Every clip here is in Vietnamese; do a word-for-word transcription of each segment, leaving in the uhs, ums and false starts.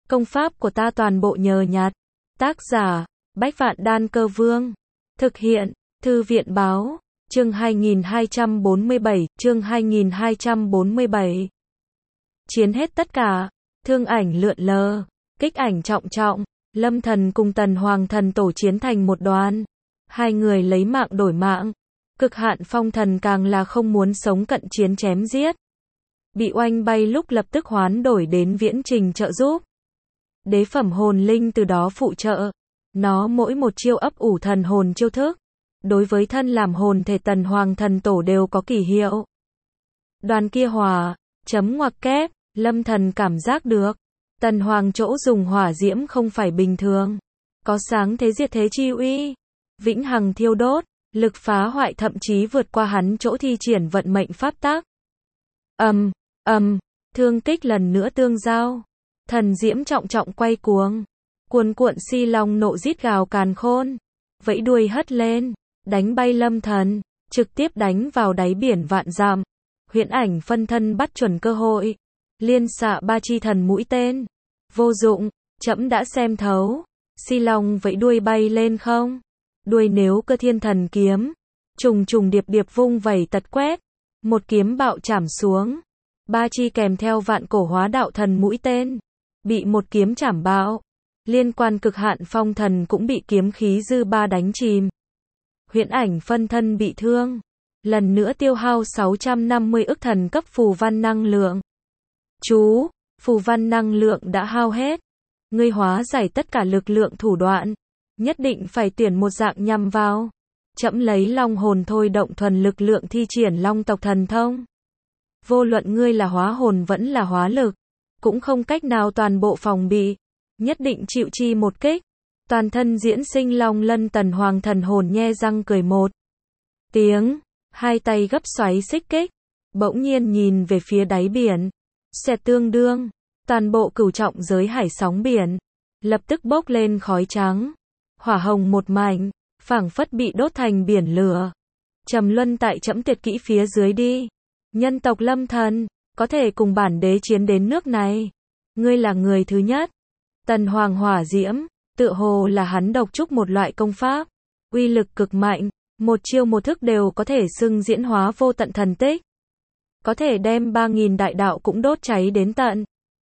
Công pháp của ta toàn bộ nhờ nhặt. Tác giả, Bách Vạn Đan Cơ Vương. Thực hiện, Thư viện Báo. Chương hai nghìn hai trăm bốn mươi bảy, chương hai nghìn hai trăm bốn mươi bảy. Chiến hết tất cả, thương ảnh lượn lờ, kích ảnh trọng trọng, Lâm Thần cùng Tần Hoàng Thần Tổ chiến thành một đoàn. Hai người lấy mạng đổi mạng. Cực Hạn Phong Thần càng là không muốn sống cận chiến chém giết. Bị oanh bay lúc lập tức hoán đổi đến viễn trình trợ giúp. Đế phẩm hồn linh từ đó phụ trợ. Nó mỗi một chiêu ấp ủ thần hồn chiêu thức. Đối với thân làm hồn thể Tần Hoàng Thần Tổ đều có kỳ hiệu. Đoàn kia hỏa, chấm ngoặc kép, Lâm Thần cảm giác được. Tần Hoàng chỗ dùng hỏa diễm không phải bình thường. Có sáng thế diệt thế chi uy. Vĩnh hằng thiêu đốt, lực phá hoại thậm chí vượt qua hắn chỗ thi triển vận mệnh pháp tắc. Ầm, ầm, thương kích lần nữa tương giao. Thần diễm trọng trọng quay cuồng. Cuồn cuộn si long nộ rít gào càn khôn. Vẫy đuôi hất lên, đánh bay Lâm Thần, trực tiếp đánh vào đáy biển vạn dặm. Huyễn ảnh phân thân bắt chuẩn cơ hội. Liên xạ ba chi thần mũi tên. Vô dụng, trẫm đã xem thấu. Si long vẫy đuôi bay lên không. Đuôi nếu cơ thiên thần kiếm. Trùng trùng điệp điệp vung vẩy tật quét. Một kiếm bạo chảm xuống. Ba chi kèm theo vạn cổ hóa đạo thần mũi tên. Bị một kiếm chảm bạo. Liên quan Cực Hạn Phong Thần cũng bị kiếm khí dư ba đánh chìm. Huyễn ảnh phân thân bị thương. Lần nữa tiêu hao sáu trăm năm mươi ức thần cấp phù văn năng lượng. Chú, phù văn năng lượng đã hao hết. Ngươi hóa giải tất cả lực lượng thủ đoạn. Nhất định phải tuyển một dạng nhằm vào. Trẫm lấy long hồn thôi động thuần lực lượng thi triển long tộc thần thông. Vô luận ngươi là hóa hồn vẫn là hóa lực. Cũng không cách nào toàn bộ phòng bị. Nhất định chịu chi một kích. Toàn thân diễn sinh long lân Tần Hoàng thần hồn nhe răng cười một tiếng. Hai tay gấp xoáy xích kích. Bỗng nhiên nhìn về phía đáy biển. Xẹt tương đương. Toàn bộ cửu trọng giới hải sóng biển. Lập tức bốc lên khói trắng. Hỏa hồng một mảnh. Phảng phất bị đốt thành biển lửa. Trầm luân tại trẫm tuyệt kỹ phía dưới đi. Nhân tộc Lâm Thần. Có thể cùng bản đế chiến đến nước này. Ngươi là người thứ nhất. Tần Hoàng hỏa diễm. Tựa hồ là hắn độc trúc một loại công pháp. Uy lực cực mạnh. Một chiêu một thức đều có thể xưng diễn hóa vô tận thần tích. Có thể đem ba nghìn đại đạo cũng đốt cháy đến tận.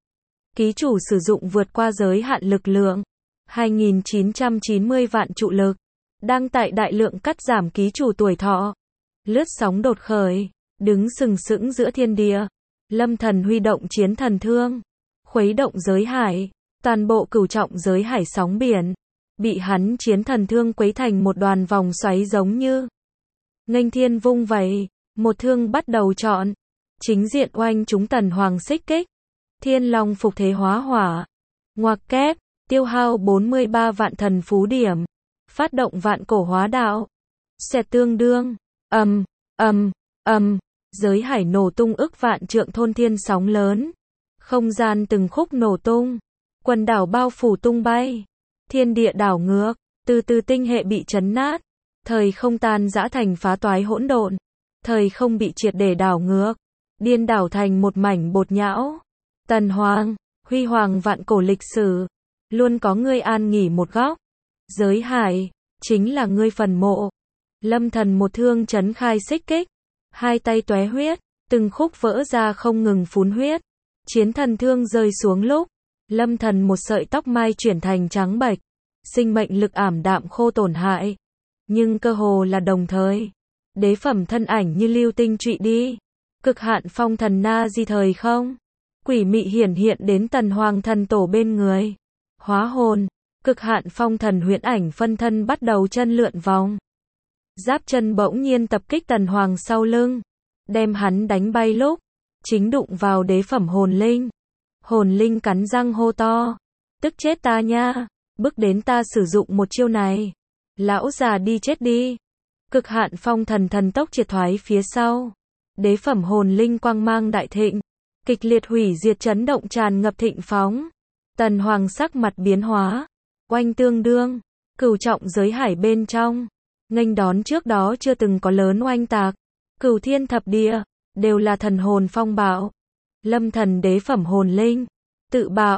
Ký chủ sử dụng vượt qua giới hạn lực lượng. hai nghìn chín trăm chín mươi vạn trụ lực. Đang tại đại lượng cắt giảm ký chủ tuổi thọ. Lướt sóng đột khởi. Đứng sừng sững giữa thiên địa. Lâm Thần huy động chiến thần thương. Khuấy động giới hải. Toàn bộ cửu trọng giới hải sóng biển. Bị hắn chiến thần thương quấy thành một đoàn vòng xoáy giống như. Nghênh thiên vung vẩy. Một thương bắt đầu chọn. Chính diện oanh chúng Tần Hoàng xích kích. Thiên long phục thế hóa hỏa. Ngoặc kép. Tiêu hao bốn mươi ba vạn thần phú điểm. Phát động vạn cổ hóa đạo. Xẹt tương đương. Ầm, ầm, ầm. Giới hải nổ tung ức vạn trượng thôn thiên sóng lớn. Không gian từng khúc nổ tung. Quần đảo bao phủ tung bay. Thiên địa đảo ngược. Từ từ tinh hệ bị chấn nát. Thời không tan rã thành phá toái hỗn độn. Thời không bị triệt để đảo ngược. Điên đảo thành một mảnh bột nhão. Tần Hoàng, huy hoàng vạn cổ lịch sử. Luôn có ngươi an nghỉ một góc. Giới hải, chính là ngươi phần mộ. Lâm Thần một thương chấn khai xích kích. Hai tay tóe huyết. Từng khúc vỡ ra không ngừng phún huyết. Chiến thần thương rơi xuống lúc. Lâm Thần một sợi tóc mai chuyển thành trắng bệch. Sinh mệnh lực ảm đạm khô tổn hại. Nhưng cơ hồ là đồng thời. Đế phẩm thân ảnh như lưu tinh trụy đi. Cực Hạn Phong Thần na di thời không. Quỷ mị hiển hiện đến Tần Hoàng Thần Tổ bên người. Hóa hồn. Cực Hạn Phong Thần huyễn ảnh phân thân bắt đầu chân lượn vòng. Giáp chân bỗng nhiên tập kích Tần Hoàng sau lưng. Đem hắn đánh bay lúc. Chính đụng vào đế phẩm hồn linh. Hồn linh cắn răng hô to. Tức chết ta nha. Bức đến ta sử dụng một chiêu này. Lão già đi chết đi. Cực Hạn Phong Thần thần tốc triệt thoái phía sau. Đế phẩm hồn linh quang mang đại thịnh. Kịch liệt hủy diệt chấn động tràn ngập thịnh phóng. Tần Hoàng sắc mặt biến hóa. Oanh tương đương. Cửu trọng giới hải bên trong. Nghênh đón trước đó chưa từng có lớn oanh tạc. Cửu thiên thập địa. Đều là thần hồn phong bạo. Lâm Thần đế phẩm hồn linh. Tự bạo.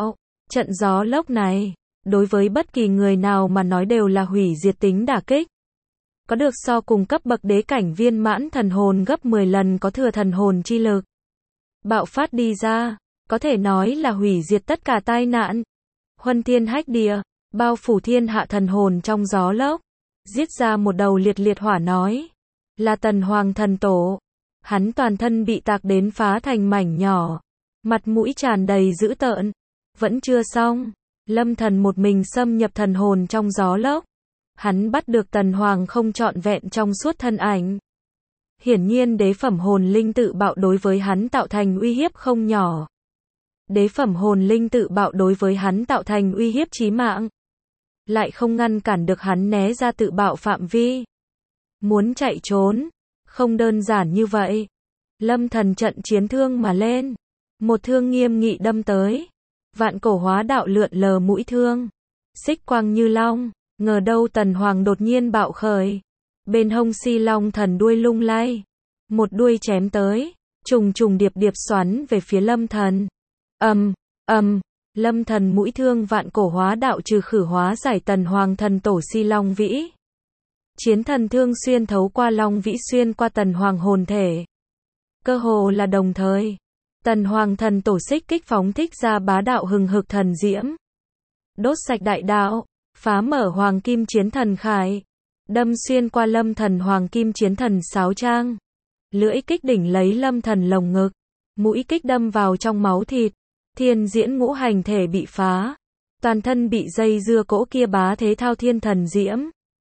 Trận gió lốc này, đối với bất kỳ người nào mà nói đều là hủy diệt tính đả kích. Có được so cùng cấp bậc đế cảnh viên mãn thần hồn gấp mười lần có thừa thần hồn chi lực. Bạo phát đi ra, có thể nói là hủy diệt tất cả tai nạn. Huân thiên hách địa, bao phủ thiên hạ thần hồn trong gió lốc. Giết ra một đầu liệt liệt hỏa nói. Là Tần Hoàng thần tổ. Hắn toàn thân bị tạc đến phá thành mảnh nhỏ. Mặt mũi tràn đầy dữ tợn. Vẫn chưa xong. Lâm Thần một mình xâm nhập thần hồn trong gió lốc. Hắn bắt được Tần Hoàng không trọn vẹn trong suốt thân ảnh. Hiển nhiên đế phẩm hồn linh tự bạo đối với hắn tạo thành uy hiếp không nhỏ. Đế phẩm hồn linh tự bạo đối với hắn tạo thành uy hiếp chí mạng. Lại không ngăn cản được hắn né ra tự bạo phạm vi. Muốn chạy trốn, không đơn giản như vậy. Lâm Thần trận chiến thương mà lên. Một thương nghiêm nghị đâm tới. Vạn cổ hóa đạo lượn lờ mũi thương. Xích quang như long. Ngờ đâu Tần Hoàng đột nhiên bạo khởi. Bên hông Si Long thần đuôi lung lay. Một đuôi chém tới. Trùng trùng điệp điệp xoắn về phía Lâm Thần. Ầm, ầm, Lâm Thần mũi thương vạn cổ hóa đạo trừ khử hóa giải Tần Hoàng thần tổ Si Long Vĩ. Chiến thần thương xuyên thấu qua Long Vĩ xuyên qua Tần Hoàng hồn thể. Cơ hồ là đồng thời. Tần Hoàng thần tổ xích kích phóng thích ra bá đạo hừng hực thần diễm. Đốt sạch đại đạo, phá mở Hoàng Kim Chiến Thần Khải. Đâm xuyên qua Lâm Thần Hoàng Kim Chiến Thần Sáo Trang. Lưỡi kích đỉnh lấy Lâm Thần lồng ngực. Mũi kích đâm vào trong máu thịt. Thiên diễn ngũ hành thể bị phá. Toàn thân bị dây dưa cỗ kia bá thế thao thiên thần diễm.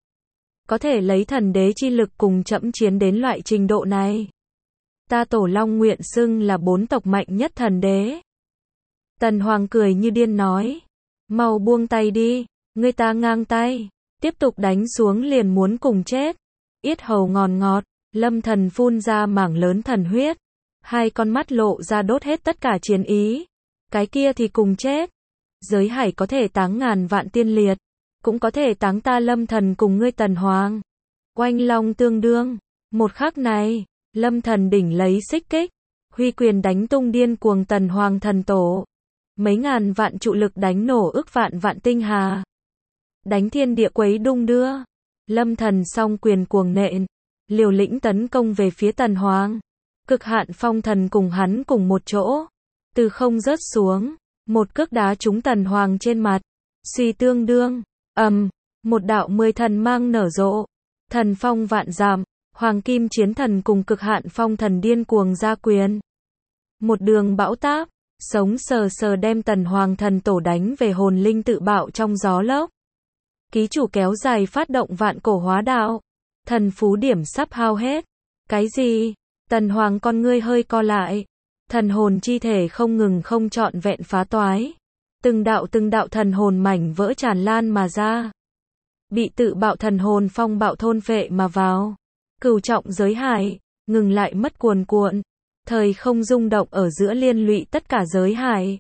Có thể lấy thần đế chi lực cùng chẫm chiến đến loại trình độ này. Ta Tổ Long nguyện xưng là bốn tộc mạnh nhất thần đế. Tần Hoàng cười như điên nói. Mau buông tay đi, ngươi ta ngang tay. Tiếp tục đánh xuống liền muốn cùng chết. Yết hầu ngọt ngọt, Lâm Thần phun ra mảng lớn thần huyết. Hai con mắt lộ ra đốt hết tất cả chiến ý. Cái kia thì cùng chết. Giới hải có thể táng ngàn vạn tiên liệt. Cũng có thể táng ta Lâm Thần cùng ngươi Tần Hoàng. Oanh long tương đương. Một khắc này, Lâm Thần đỉnh lấy xích kích. Huy quyền đánh tung điên cuồng Tần Hoàng thần tổ. Mấy ngàn vạn trụ lực đánh nổ ức vạn vạn tinh hà. Đánh thiên địa quấy đung đưa. Lâm Thần song quyền cuồng nện. Liều lĩnh tấn công về phía Tần Hoàng. Cực hạn phong thần cùng hắn cùng một chỗ. Từ không rớt xuống. Một cước đá trúng Tần Hoàng trên mặt. Suy tương đương. Ầm. Um, một đạo mười thần mang nở rộ. Thần phong vạn dặm. Hoàng Kim Chiến Thần cùng cực hạn phong thần điên cuồng ra quyền. Một đường bão táp. Sống sờ sờ đem Tần Hoàng thần tổ đánh về hồn linh tự bạo trong gió lốc. Ký chủ kéo dài phát động vạn cổ hóa đạo. Thần phú điểm sắp hao hết. Cái gì? Tần Hoàng con ngươi hơi co lại. Thần hồn chi thể không ngừng không trọn vẹn phá toái. Từng đạo từng đạo thần hồn mảnh vỡ tràn lan mà ra. Bị tự bạo thần hồn phong bạo thôn phệ mà vào. Cửu trọng giới hải, ngừng lại mất cuồn cuộn. Thời không rung động ở giữa liên lụy tất cả giới hải.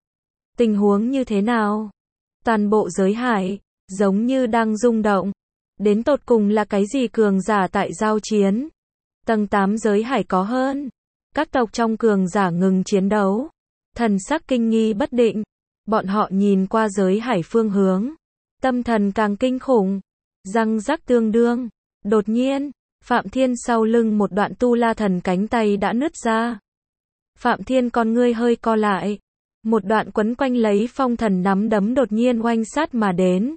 Tình huống như thế nào? Toàn bộ giới hải, giống như đang rung động. Đến tột cùng là cái gì cường giả tại giao chiến? Tầng tám giới hải có hơn. Các tộc trong cường giả ngừng chiến đấu. Thần sắc kinh nghi bất định. Bọn họ nhìn qua giới hải phương hướng. Tâm thần càng kinh khủng. Răng rắc tương đương. Đột nhiên, Phạm Thiên sau lưng một đoạn tu la thần cánh tay đã nứt ra. Phạm Thiên con ngươi hơi co lại. Một đoạn quấn quanh lấy phong thần nắm đấm đột nhiên oanh sát mà đến.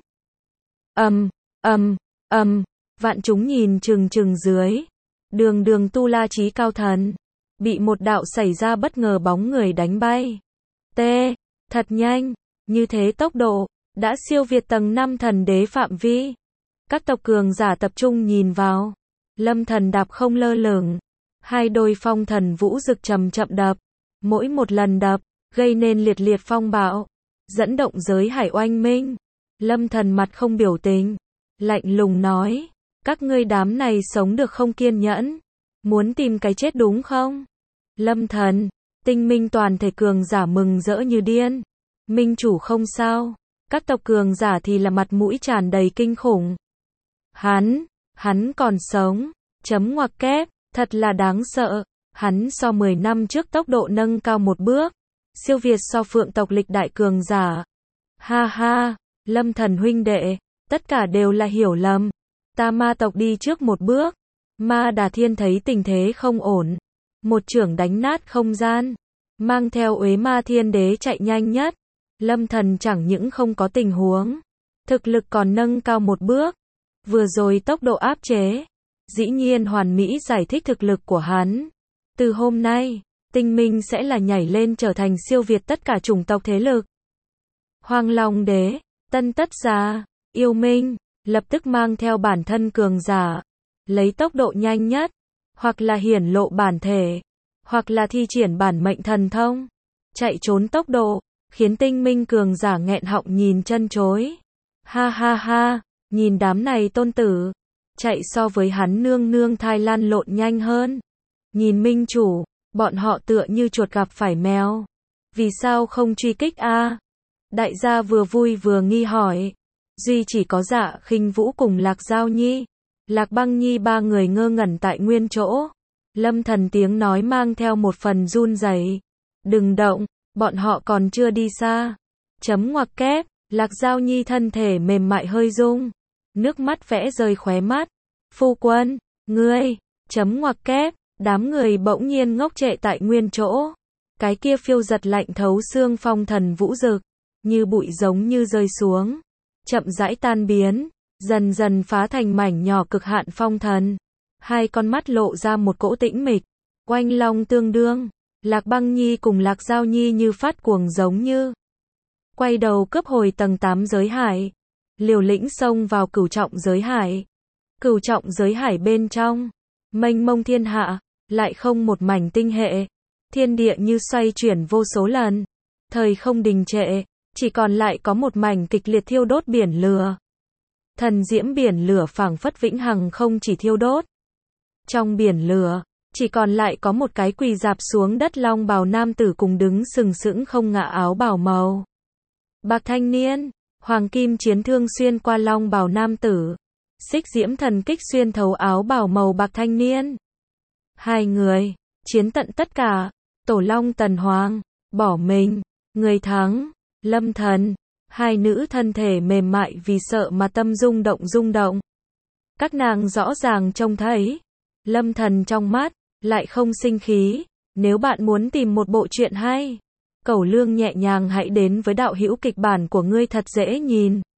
Ầm, ầm, ầm, vạn chúng nhìn chừng chừng dưới. Đường đường tu la chí cao thần. Bị một đạo xảy ra bất ngờ bóng người đánh bay. T, thật nhanh, như thế tốc độ, đã siêu việt tầng năm thần đế phạm vi. Các tộc cường giả tập trung nhìn vào. Lâm Thần đạp không lơ lửng. Hai đôi phong thần vũ rực chậm chậm đập. Mỗi một lần đập, gây nên liệt liệt phong bạo. Dẫn động giới hải oanh minh. Lâm Thần mặt không biểu tình. Lạnh lùng nói. Các ngươi đám này sống được không kiên nhẫn. Muốn tìm cái chết đúng không? Lâm Thần, tinh minh toàn thể cường giả mừng rỡ như điên. Minh chủ không sao. Các tộc cường giả thì là mặt mũi tràn đầy kinh khủng. Hắn, hắn còn sống. Chấm ngoặc kép, thật là đáng sợ. Hắn so mười năm trước tốc độ nâng cao một bước. Siêu việt so phượng tộc lịch đại cường giả. Ha ha, Lâm Thần huynh đệ, tất cả đều là hiểu lầm. Ta ma tộc đi trước một bước. Ma Đà Thiên thấy tình thế không ổn. Một chưởng đánh nát không gian. Mang theo Uế Ma Thiên Đế chạy nhanh nhất. Lâm Thần chẳng những không có tình huống. Thực lực còn nâng cao một bước. Vừa rồi tốc độ áp chế. Dĩ nhiên hoàn mỹ giải thích thực lực của hắn. Từ hôm nay, Tinh Minh sẽ là nhảy lên trở thành siêu việt tất cả chủng tộc thế lực. Hoàng Long Đế, Tân Tất Gia, Yêu Minh, lập tức mang theo bản thân cường giả, lấy tốc độ nhanh nhất, hoặc là hiển lộ bản thể, hoặc là thi triển bản mệnh thần thông, chạy trốn tốc độ, khiến Tinh Minh cường giả nghẹn họng nhìn chân chối. Ha ha ha, nhìn đám này tôn tử, chạy so với hắn nương nương thai lan lộn nhanh hơn. Nhìn Minh chủ, bọn họ tựa như chuột gặp phải mèo. Vì sao không truy kích a? Đại gia vừa vui vừa nghi hỏi. Duy chỉ có Dạ Khinh Vũ cùng Lạc Giao Nhi, Lạc Băng Nhi ba người ngơ ngẩn tại nguyên chỗ. Lâm Thần tiếng nói mang theo một phần run rẩy. Đừng động, bọn họ còn chưa đi xa. Chấm ngoặc kép, Lạc Giao Nhi thân thể mềm mại hơi rung. Nước mắt vẽ rơi khóe mắt. Phu quân, ngươi, chấm ngoặc kép, đám người bỗng nhiên ngốc trệ tại nguyên chỗ. Cái kia phiêu giật lạnh thấu xương phong thần vũ dực, như bụi giống như rơi xuống. Chậm rãi tan biến, dần dần phá thành mảnh nhỏ cực hạn phong thần. Hai con mắt lộ ra một cỗ tĩnh mịch, oanh long tương đương. Lạc Băng Nhi cùng Lạc Giao Nhi như phát cuồng giống như quay đầu cướp hồi tầng tám giới hải, liều lĩnh xông vào cửu trọng giới hải. Cửu trọng giới hải bên trong, mênh mông thiên hạ, lại không một mảnh tinh hệ. Thiên địa như xoay chuyển vô số lần, thời không đình trệ, chỉ còn lại có một mảnh kịch liệt thiêu đốt biển lửa. Thần diễm biển lửa phảng phất vĩnh hằng không chỉ thiêu đốt. Trong biển lửa, chỉ còn lại có một cái quỳ dạp xuống đất long bào nam tử cùng đứng sừng sững không ngã áo bào màu bạc thanh niên. Hoàng kim chiến thương xuyên qua long bào nam tử, xích diễm thần kích xuyên thấu áo bào màu bạc thanh niên. Hai người, chiến tận tất cả, Tổ Long Tần Hoàng, bỏ mình, người thắng, Lâm Thần. Hai nữ thân thể mềm mại vì sợ mà tâm rung động rung động. Các nàng rõ ràng trông thấy, Lâm Thần trong mắt, lại không sinh khí. Nếu bạn muốn tìm một bộ truyện hay, Cẩu Lương nhẹ nhàng hãy đến với đạo hữu kịch bản của ngươi thật dễ nhìn.